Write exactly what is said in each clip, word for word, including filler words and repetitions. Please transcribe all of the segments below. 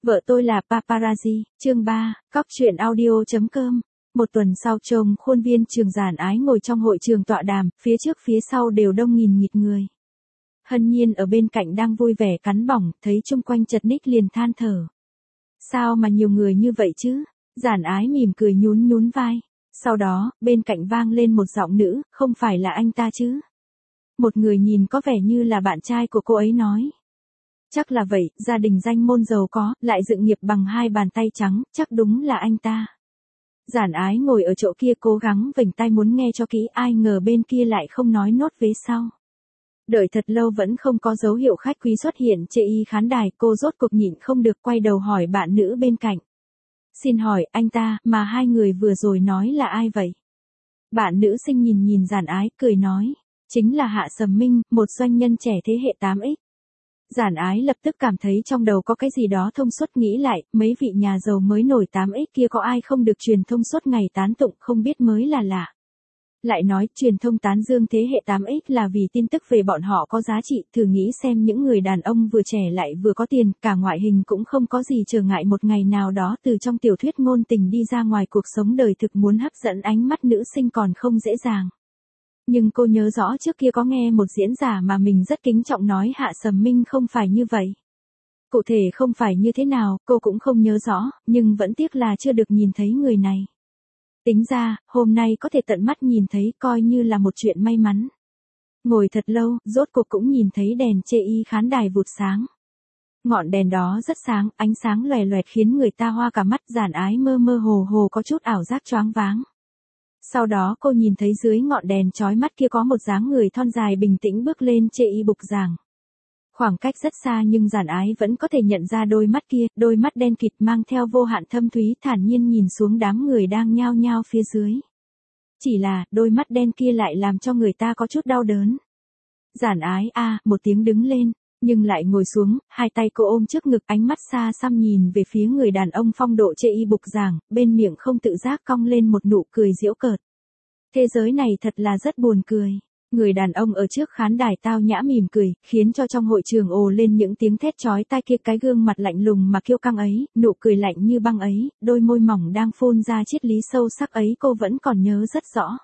Vợ tôi là paparazzi, chương ba, cóc truyện audio.com. Một tuần sau trông khuôn viên trường Giản Ái ngồi trong hội trường tọa đàm, phía trước phía sau đều đông nghìn nghịt người. Hân Nhiên ở bên cạnh đang vui vẻ cắn bỏng, thấy chung quanh chật ních liền than thở. Sao mà nhiều người như vậy chứ? Giản Ái mỉm cười nhún nhún vai. Sau đó, bên cạnh vang lên một giọng nữ, không phải là anh ta chứ? Một người nhìn có vẻ như là bạn trai của cô ấy nói. Chắc là vậy, gia đình danh môn giàu có, lại dựng nghiệp bằng hai bàn tay trắng, chắc đúng là anh ta. Giản Ái ngồi ở chỗ kia cố gắng vểnh tai muốn nghe cho kỹ, ai ngờ bên kia lại không nói nốt vế sau. Đợi thật lâu vẫn không có dấu hiệu khách quý xuất hiện trên y khán đài, cô rốt cuộc nhịn không được quay đầu hỏi bạn nữ bên cạnh. Xin hỏi, anh ta, mà hai người vừa rồi nói là ai vậy? Bạn nữ xinh nhìn nhìn Giản Ái, cười nói. Chính là Hạ Sầm Minh, một doanh nhân trẻ thế hệ tám x. Giản Ái lập tức cảm thấy trong đầu có cái gì đó thông suốt, nghĩ lại, mấy vị nhà giàu mới nổi tám x kia có ai không được truyền thông suốt ngày tán tụng không biết mới là lạ. Lại nói, truyền thông tán dương thế hệ tám x là vì tin tức về bọn họ có giá trị, thử nghĩ xem những người đàn ông vừa trẻ lại vừa có tiền, cả ngoại hình cũng không có gì trở ngại, một ngày nào đó từ trong tiểu thuyết ngôn tình đi ra ngoài cuộc sống đời thực muốn hấp dẫn ánh mắt nữ sinh còn không dễ dàng. Nhưng cô nhớ rõ trước kia có nghe một diễn giả mà mình rất kính trọng nói Hạ Sầm Minh không phải như vậy. Cụ thể không phải như thế nào, cô cũng không nhớ rõ, nhưng vẫn tiếc là chưa được nhìn thấy người này. Tính ra, hôm nay có thể tận mắt nhìn thấy coi như là một chuyện may mắn. Ngồi thật lâu, rốt cuộc cũng nhìn thấy đèn chê y khán đài vụt sáng. Ngọn đèn đó rất sáng, ánh sáng lòe loẹt khiến người ta hoa cả mắt. Giản Ái mơ mơ hồ hồ có chút ảo giác choáng váng. Sau đó cô nhìn thấy dưới ngọn đèn chói mắt kia có một dáng người thon dài bình tĩnh bước lên chê y bục giảng. Khoảng cách rất xa nhưng Giản Ái vẫn có thể nhận ra đôi mắt kia, đôi mắt đen kịt mang theo vô hạn thâm thúy, thản nhiên nhìn xuống đám người đang nhao nhao phía dưới. Chỉ là, đôi mắt đen kia lại làm cho người ta có chút đau đớn. Giản Ái a à, một tiếng đứng lên, nhưng lại ngồi xuống, hai tay cô ôm trước ngực, ánh mắt xa xăm nhìn về phía người đàn ông phong độ chê y bục giảng, bên miệng không tự giác cong lên một nụ cười giễu cợt. Thế giới này thật là rất buồn cười. Người đàn ông ở trước khán đài tao nhã mỉm cười, khiến cho trong hội trường ồ lên những tiếng thét chói tai kia, cái gương mặt lạnh lùng mà kiêu căng ấy, nụ cười lạnh như băng ấy, đôi môi mỏng đang phun ra triết lý sâu sắc ấy cô vẫn còn nhớ rất rõ.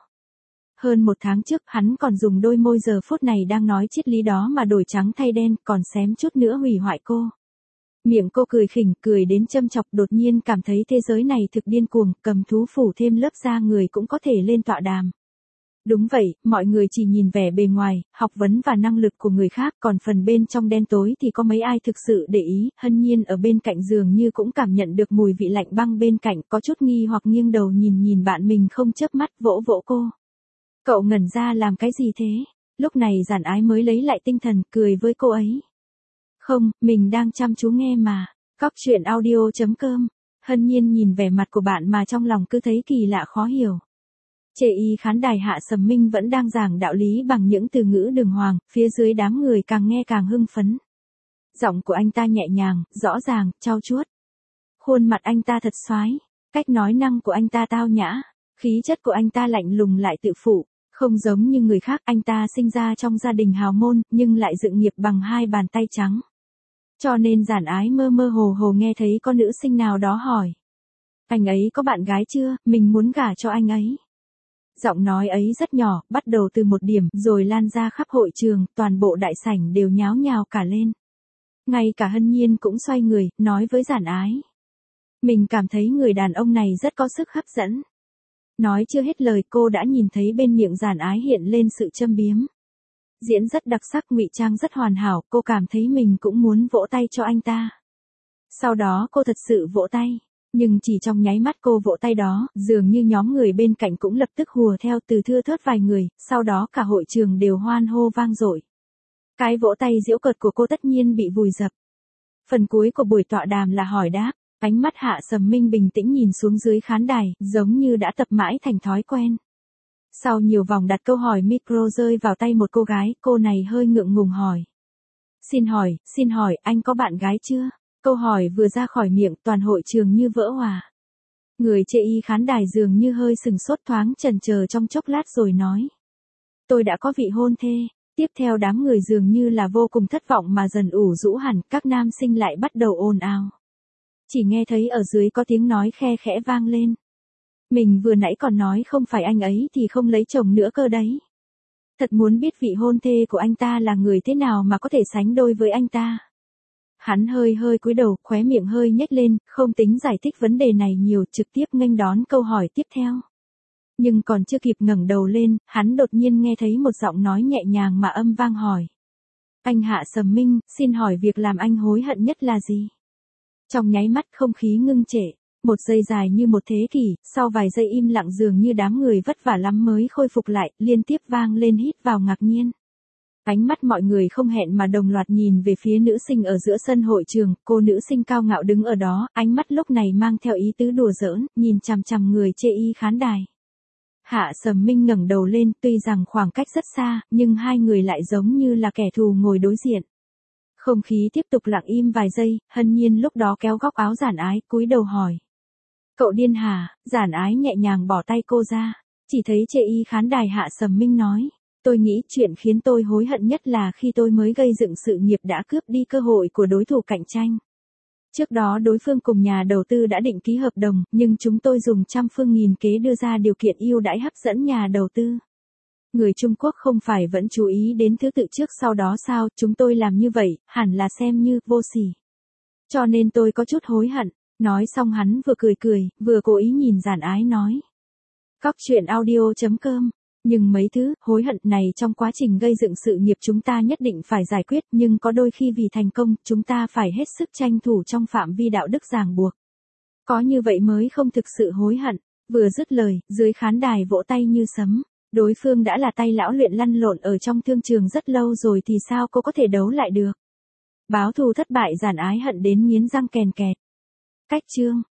Hơn một tháng trước hắn còn dùng đôi môi giờ phút này đang nói triết lý đó mà đổi trắng thay đen, còn xém chút nữa hủy hoại cô. Miệng cô cười khỉnh, cười đến châm chọc, đột nhiên cảm thấy thế giới này thực điên cuồng, cầm thú phủ thêm lớp da người cũng có thể lên tọa đàm. Đúng vậy, mọi người chỉ nhìn vẻ bề ngoài, học vấn và năng lực của người khác, còn phần bên trong đen tối thì có mấy ai thực sự để ý. Hân Nhiên ở bên cạnh dường như cũng cảm nhận được mùi vị lạnh băng bên cạnh, có chút nghi hoặc nghiêng đầu nhìn nhìn bạn mình không chớp mắt, vỗ vỗ cô. Cậu ngẩn ra làm cái gì thế? Lúc này Giản Ái mới lấy lại tinh thần, cười với cô ấy. Không, mình đang chăm chú nghe mà. Cóc truyện audio.com. Hân Nhiên nhìn vẻ mặt của bạn mà trong lòng cứ thấy kỳ lạ khó hiểu. Chê y khán đài Hạ Sầm Minh vẫn đang giảng đạo lý bằng những từ ngữ đường hoàng, phía dưới đám người càng nghe càng hưng phấn. Giọng của anh ta nhẹ nhàng, rõ ràng, trau chuốt. Khuôn mặt anh ta thật xoái, cách nói năng của anh ta tao nhã, khí chất của anh ta lạnh lùng lại tự phụ, không giống như người khác. Anh ta sinh ra trong gia đình hào môn, nhưng lại dựng nghiệp bằng hai bàn tay trắng. Cho nên Giản Ái mơ mơ hồ hồ nghe thấy con nữ sinh nào đó hỏi. Anh ấy có bạn gái chưa, mình muốn gả cho anh ấy. Giọng nói ấy rất nhỏ, bắt đầu từ một điểm, rồi lan ra khắp hội trường, toàn bộ đại sảnh đều nháo nhào cả lên. Ngay cả Hân Nhiên cũng xoay người, nói với Giản Ái. Mình cảm thấy người đàn ông này rất có sức hấp dẫn. Nói chưa hết lời cô đã nhìn thấy bên miệng Giản Ái hiện lên sự châm biếm. Diễn rất đặc sắc, ngụy trang rất hoàn hảo, cô cảm thấy mình cũng muốn vỗ tay cho anh ta. Sau đó cô thật sự vỗ tay. Nhưng chỉ trong nháy mắt cô vỗ tay đó, dường như nhóm người bên cạnh cũng lập tức hùa theo, từ thưa thớt vài người, sau đó cả hội trường đều hoan hô vang dội. Cái vỗ tay giễu cợt của cô tất nhiên bị vùi dập. Phần cuối của buổi tọa đàm là hỏi đáp, ánh mắt Hạ Sầm Minh bình tĩnh nhìn xuống dưới khán đài, giống như đã tập mãi thành thói quen. Sau nhiều vòng đặt câu hỏi, micro rơi vào tay một cô gái, cô này hơi ngượng ngùng hỏi. Xin hỏi, xin hỏi, anh có bạn gái chưa? Câu hỏi vừa ra khỏi miệng, toàn hội trường như vỡ hòa. Người chê y khán đài dường như hơi sừng sốt, thoáng chần chờ trong chốc lát rồi nói. Tôi đã có vị hôn thê. Tiếp theo đám người dường như là vô cùng thất vọng mà dần ủ rũ hẳn, các nam sinh lại bắt đầu ồn ào. Chỉ nghe thấy ở dưới có tiếng nói khe khẽ vang lên. Mình vừa nãy còn nói không phải anh ấy thì không lấy chồng nữa cơ đấy. Thật muốn biết vị hôn thê của anh ta là người thế nào mà có thể sánh đôi với anh ta. Hắn hơi hơi cúi đầu, khóe miệng hơi nhếch lên, không tính giải thích vấn đề này nhiều, trực tiếp nghênh đón câu hỏi tiếp theo. Nhưng còn chưa kịp ngẩng đầu lên, hắn đột nhiên nghe thấy một giọng nói nhẹ nhàng mà âm vang hỏi. Anh Hạ Sầm Minh, xin hỏi việc làm anh hối hận nhất là gì? Trong nháy mắt không khí ngưng trệ, một giây dài như một thế kỷ, sau vài giây im lặng dường như đám người vất vả lắm mới khôi phục lại, liên tiếp vang lên hít vào ngạc nhiên. Ánh mắt mọi người không hẹn mà đồng loạt nhìn về phía nữ sinh ở giữa sân hội trường, cô nữ sinh cao ngạo đứng ở đó, ánh mắt lúc này mang theo ý tứ đùa giỡn, nhìn chằm chằm người chê y khán đài. Hạ Sầm Minh ngẩng đầu lên, tuy rằng khoảng cách rất xa, nhưng hai người lại giống như là kẻ thù ngồi đối diện. Không khí tiếp tục lặng im vài giây, Hân Nhiên lúc đó kéo góc áo Giản Ái, cúi đầu hỏi. Cậu điên hả? Giản Ái nhẹ nhàng bỏ tay cô ra, chỉ thấy chê y khán đài Hạ Sầm Minh nói. Tôi nghĩ chuyện khiến tôi hối hận nhất là khi tôi mới gây dựng sự nghiệp đã cướp đi cơ hội của đối thủ cạnh tranh. Trước đó đối phương cùng nhà đầu tư đã định ký hợp đồng, nhưng chúng tôi dùng trăm phương nghìn kế đưa ra điều kiện ưu đãi hấp dẫn nhà đầu tư. Người Trung Quốc không phải vẫn chú ý đến thứ tự trước sau đó sao, chúng tôi làm như vậy, hẳn là xem như vô sỉ. Cho nên tôi có chút hối hận, nói xong hắn vừa cười cười, vừa cố ý nhìn Giản Ái nói. Cóc truyện audio chấm com. Nhưng mấy thứ hối hận này trong quá trình gây dựng sự nghiệp chúng ta nhất định phải giải quyết, nhưng có đôi khi vì thành công, chúng ta phải hết sức tranh thủ trong phạm vi đạo đức ràng buộc. Có như vậy mới không thực sự hối hận. Vừa dứt lời, dưới khán đài vỗ tay như sấm. Đối phương đã là tay lão luyện lăn lộn ở trong thương trường rất lâu rồi thì sao cô có thể đấu lại được. Báo thù thất bại Giản Ái hận đến nghiến răng kèn kẹt. Cách chương